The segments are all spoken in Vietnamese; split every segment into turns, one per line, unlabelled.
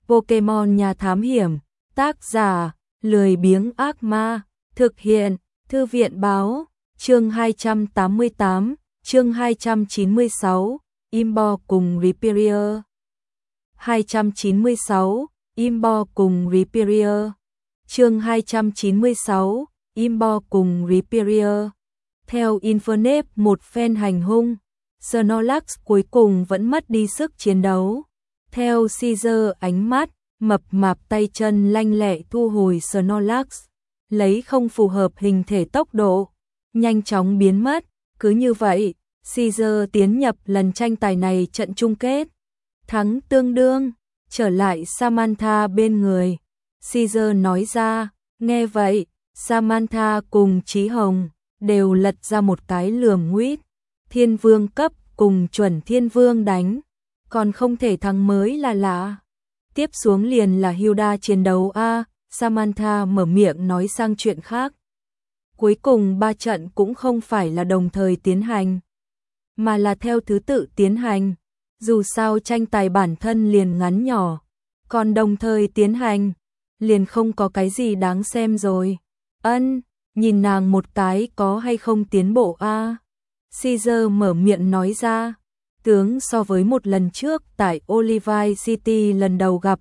Pokemon nhà thám hiểm, tác giả, lười biếng ác ma, thực hiện, thư viện báo, chương 288, chương 296, Imbo cùng Rhyperior. 296, Imbo cùng Rhyperior. Chương 296, Imbo cùng Rhyperior. Theo Infernape một phen hành hung, Snorlax cuối cùng vẫn mất đi sức chiến đấu. Theo Caesar ánh mắt, mập mạp tay chân lanh lẹ thu hồi Snorlax, lấy không phù hợp hình thể tốc độ, nhanh chóng biến mất. Cứ như vậy, Caesar tiến nhập lần tranh tài này trận chung kết. Thắng tương đương, trở lại Samantha bên người. Caesar nói ra, nghe vậy, Samantha cùng Chí Hồng đều lật ra một cái lườm nguýt. Thiên vương cấp cùng chuẩn thiên vương đánh, còn không thể thắng mới là lạ. Tiếp xuống liền là Hilda chiến đấu a. Samantha mở miệng nói sang chuyện khác. Cuối cùng 3 trận cũng không phải là đồng thời tiến hành, mà là theo thứ tự tiến hành. Dù sao tranh tài bản thân liền ngắn nhỏ, còn đồng thời tiến hành, liền không có cái gì đáng xem rồi. Nhìn nàng một cái có hay không tiến bộ a? Caesar mở miệng nói ra, tướng so với một lần trước tại Olivine City lần đầu gặp,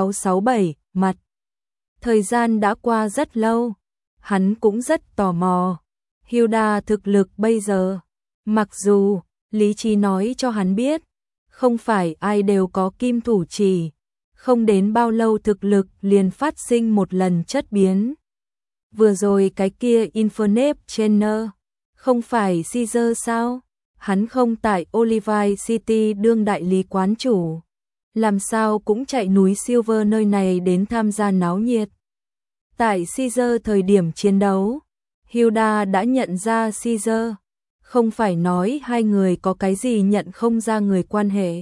667, mặt. Thời gian đã qua rất lâu, hắn cũng rất tò mò. Hilda thực lực bây giờ, mặc dù lý trí nói cho hắn biết, không phải ai đều có kim thủ chỉ, không đến bao lâu thực lực liền phát sinh một lần chất biến. Vừa rồi cái kia Infernape Trainer, không phải Caesar sao? Hắn không tại Olivine City đương đại lý quán chủ, làm sao cũng chạy núi Silver nơi này đến tham gia náo nhiệt. Tại Caesar thời điểm chiến đấu, Hilda đã nhận ra Caesar, không phải nói hai người có cái gì nhận không ra người quan hệ,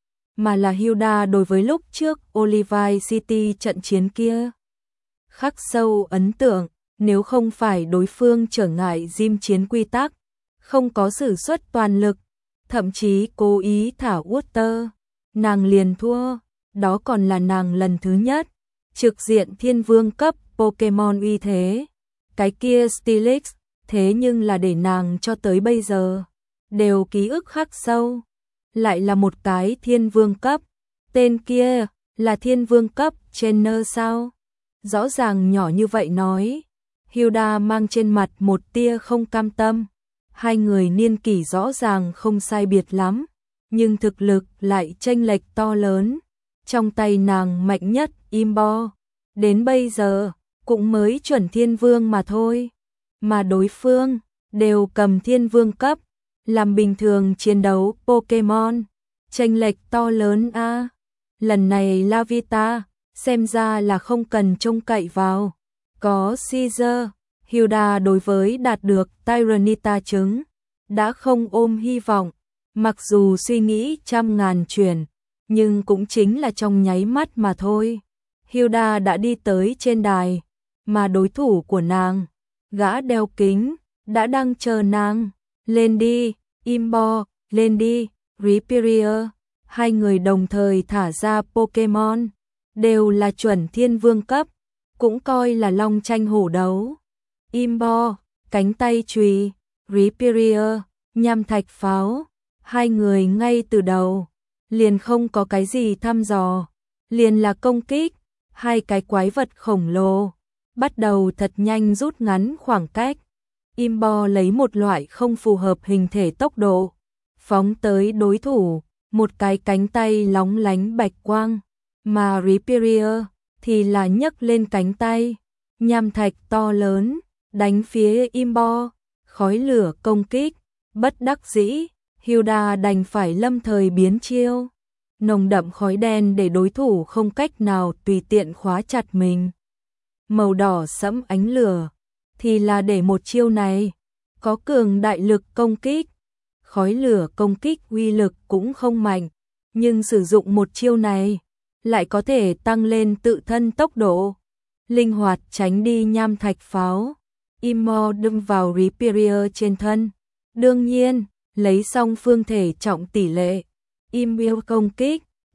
mà là Hilda đối với lúc trước Olivine City trận chiến kia khắc sâu ấn tượng. Nếu không phải đối phương trở ngại gym chiến quy tắc, không có sử xuất toàn lực, thậm chí cố ý thả Water, nàng liền thua. Đó còn là nàng lần thứ nhất trực diện thiên vương cấp Pokemon uy thế. Cái kia Steelix, thế nhưng là để nàng cho tới bây giờ đều ký ức khắc sâu. Lại là một cái thiên vương cấp, tên kia là thiên vương cấp trainer sao? Rõ ràng nhỏ như vậy nói. Hilda mang trên mặt một tia không cam tâm. Hai người niên kỷ rõ ràng không sai biệt lắm, nhưng thực lực lại chênh lệch to lớn. Trong tay nàng mạnh nhất Imbo, đến bây giờ cũng mới chuẩn thiên vương mà thôi, mà đối phương đều cầm thiên vương cấp, làm bình thường chiến đấu Pokemon, chênh lệch to lớn a. Lần này Lavita xem ra là không cần trông cậy vào. Có Caesar, Hilda đối với đạt được Tyranitar trứng đã không ôm hy vọng, mặc dù suy nghĩ trăm ngàn chuyển, nhưng cũng chính là trong nháy mắt mà thôi. Hilda đã đi tới trên đài, mà đối thủ của nàng, gã đeo kính, đã đang chờ nàng. Lên đi, Imbo, lên đi, Rhyperior. Hai người đồng thời thả ra Pokemon, đều là chuẩn thiên vương cấp, cũng coi là long tranh hổ đấu. Imbo, cánh tay chùy, Rhyperior, nham thạch pháo. Hai người ngay từ đầu liền không có cái gì thăm dò, liền là công kích. Hai cái quái vật khổng lồ bắt đầu thật nhanh rút ngắn khoảng cách. Imbo lấy một loại không phù hợp hình thể tốc độ phóng tới đối thủ, một cái cánh tay lóng lánh bạch quang, mà Rhyperior thì là nhấc lên cánh tay, nham thạch to lớn đánh phía Imbo, khói lửa công kích. Bất đắc dĩ, Hilda đành phải lâm thời biến chiêu. Nồng đậm khói đen để đối thủ không cách nào tùy tiện khóa chặt mình. Màu đỏ sẫm ánh lửa thì là để một chiêu này có cường đại lực công kích. Khói lửa công kích uy lực cũng không mạnh, nhưng sử dụng một chiêu này lại có thể tăng lên tự thân tốc độ, linh hoạt tránh đi nham thạch pháo. Imbo đâm vào Rhyperior trên thân. Đương nhiên, lấy song phương thể trọng tỷ lệ, Imbo công kích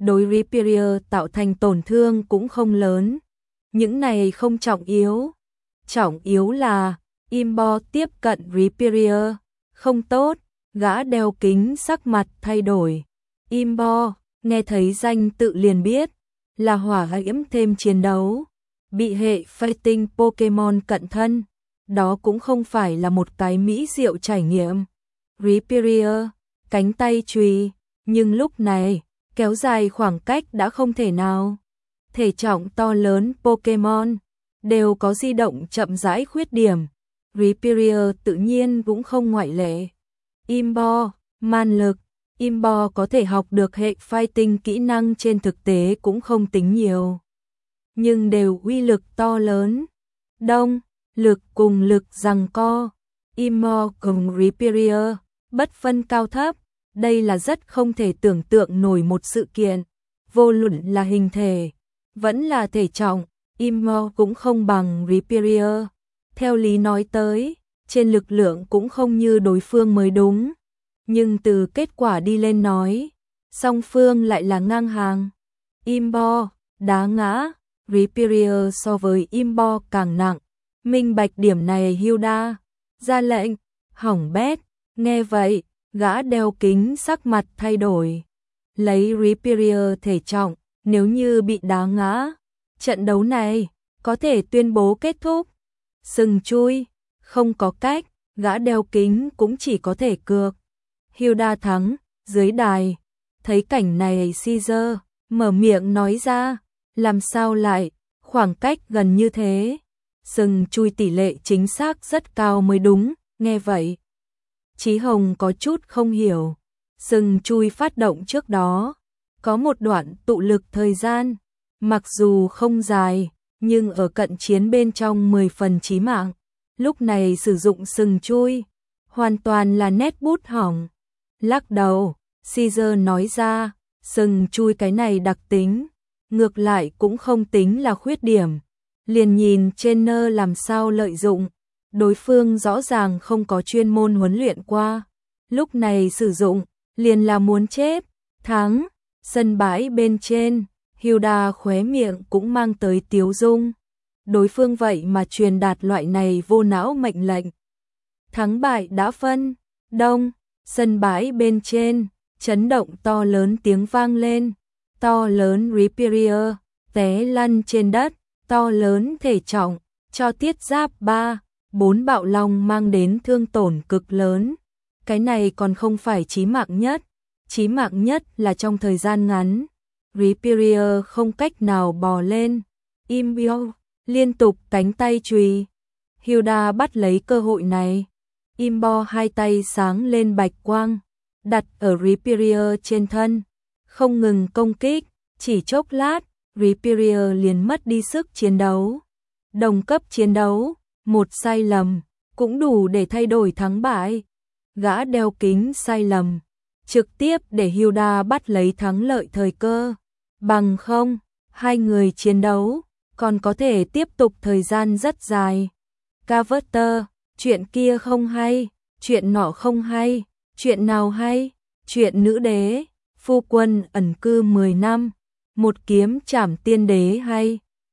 đối Reaper tạo thành tổn thương cũng không lớn. Những này không trọng yếu. Trọng yếu là Imbo tiếp cận Reaper. Không tốt, gã đeo kính sắc mặt thay đổi. Imbo, nghe thấy danh tự liền biết, là hỏa diễm thêm chiến đấu. Bị hệ fighting Pokemon cận thân, đó cũng không phải là một cái mỹ diệu trải nghiệm. Reaper, cánh tay chùy, nhưng lúc này, kéo dài khoảng cách đã không thể nào. Thể trọng to lớn Pokemon đều có di động chậm rãi khuyết điểm. Reaper tự nhiên cũng không ngoại lệ. Imbo, man lực, Imbo có thể học được hệ fighting kỹ năng trên thực tế cũng không tính nhiều. Nhưng đều uy lực to lớn. Đông, lực cùng lực giằng co. Imbo cùng Reaper, bất phân cao thấp. Đây là rất không thể tưởng tượng nổi một sự kiện. Vô luận là hình thể, vẫn là thể trọng, Imbo cũng không bằng Reaper. Theo lý nói tới, trên lực lượng cũng không như đối phương mới đúng. Nhưng từ kết quả đi lên nói, song phương lại là ngang hàng. Imbo, đá ngã, Reaper so với Imbo càng nặng. Minh bạch điểm này Hilda ra lệnh, hỏng bét. Nghe vậy, gã đeo kính sắc mặt thay đổi. Lấy Reaper thể trọng, nếu như bị đá ngã, trận đấu này có thể tuyên bố kết thúc. Sừng chui, không có cách, gã đeo kính cũng chỉ có thể cược. Hilda thắng, dưới đài, thấy cảnh này Caesar mở miệng nói ra, làm sao lại, khoảng cách gần như thế. Sừng chui tỷ lệ chính xác rất cao mới đúng, nghe vậy. Chí Hồng có chút không hiểu, sừng chui phát động trước đó, có một đoạn tụ lực thời gian, mặc dù không dài, nhưng ở cận chiến bên trong 10 phần chí mạng. Lúc này sử dụng sừng chui, hoàn toàn là nét bút hỏng. Lắc đầu, Caesar nói ra, sừng chui cái này đặc tính, ngược lại cũng không tính là khuyết điểm. Liền nhìn trainer làm sao lợi dụng, đối phương rõ ràng không có chuyên môn huấn luyện qua. Lúc này sử dụng, liền là muốn chết, thắng. Sân bãi bên trên, Hilda khóe miệng cũng mang tới tiếu dung. Đối phương vậy mà truyền đạt loại này vô não mệnh lệnh. Thắng bại đã phân, đông, sân bãi bên trên, chấn động to lớn tiếng vang lên. To lớn Reaper, té lăn trên đất, to lớn thể trọng, cho thiết giáp 3, 4 bạo long mang đến thương tổn cực lớn. Cái này còn không phải chí mạng nhất. Chí mạng nhất là trong thời gian ngắn, Reaper không cách nào bò lên. Imbo, liên tục cánh tay chùy. Hilda bắt lấy cơ hội này. Imbo hai tay sáng lên bạch quang, đặt ở Reaper trên thân, không ngừng công kích, chỉ chốc lát, Reaper liền mất đi sức chiến đấu. Đồng cấp chiến đấu, một sai lầm, cũng đủ để thay đổi thắng bại. Gã đeo kính sai lầm, trực tiếp để Hilda bắt lấy thắng lợi thời cơ. Bằng không, hai người chiến đấu, còn có thể tiếp tục thời gian rất dài. Carver, chuyện kia không hay, chuyện nọ không hay, chuyện nào hay, chuyện nữ đế, phu quân ẩn cư 10 năm, một kiếm trảm tiên đế hay.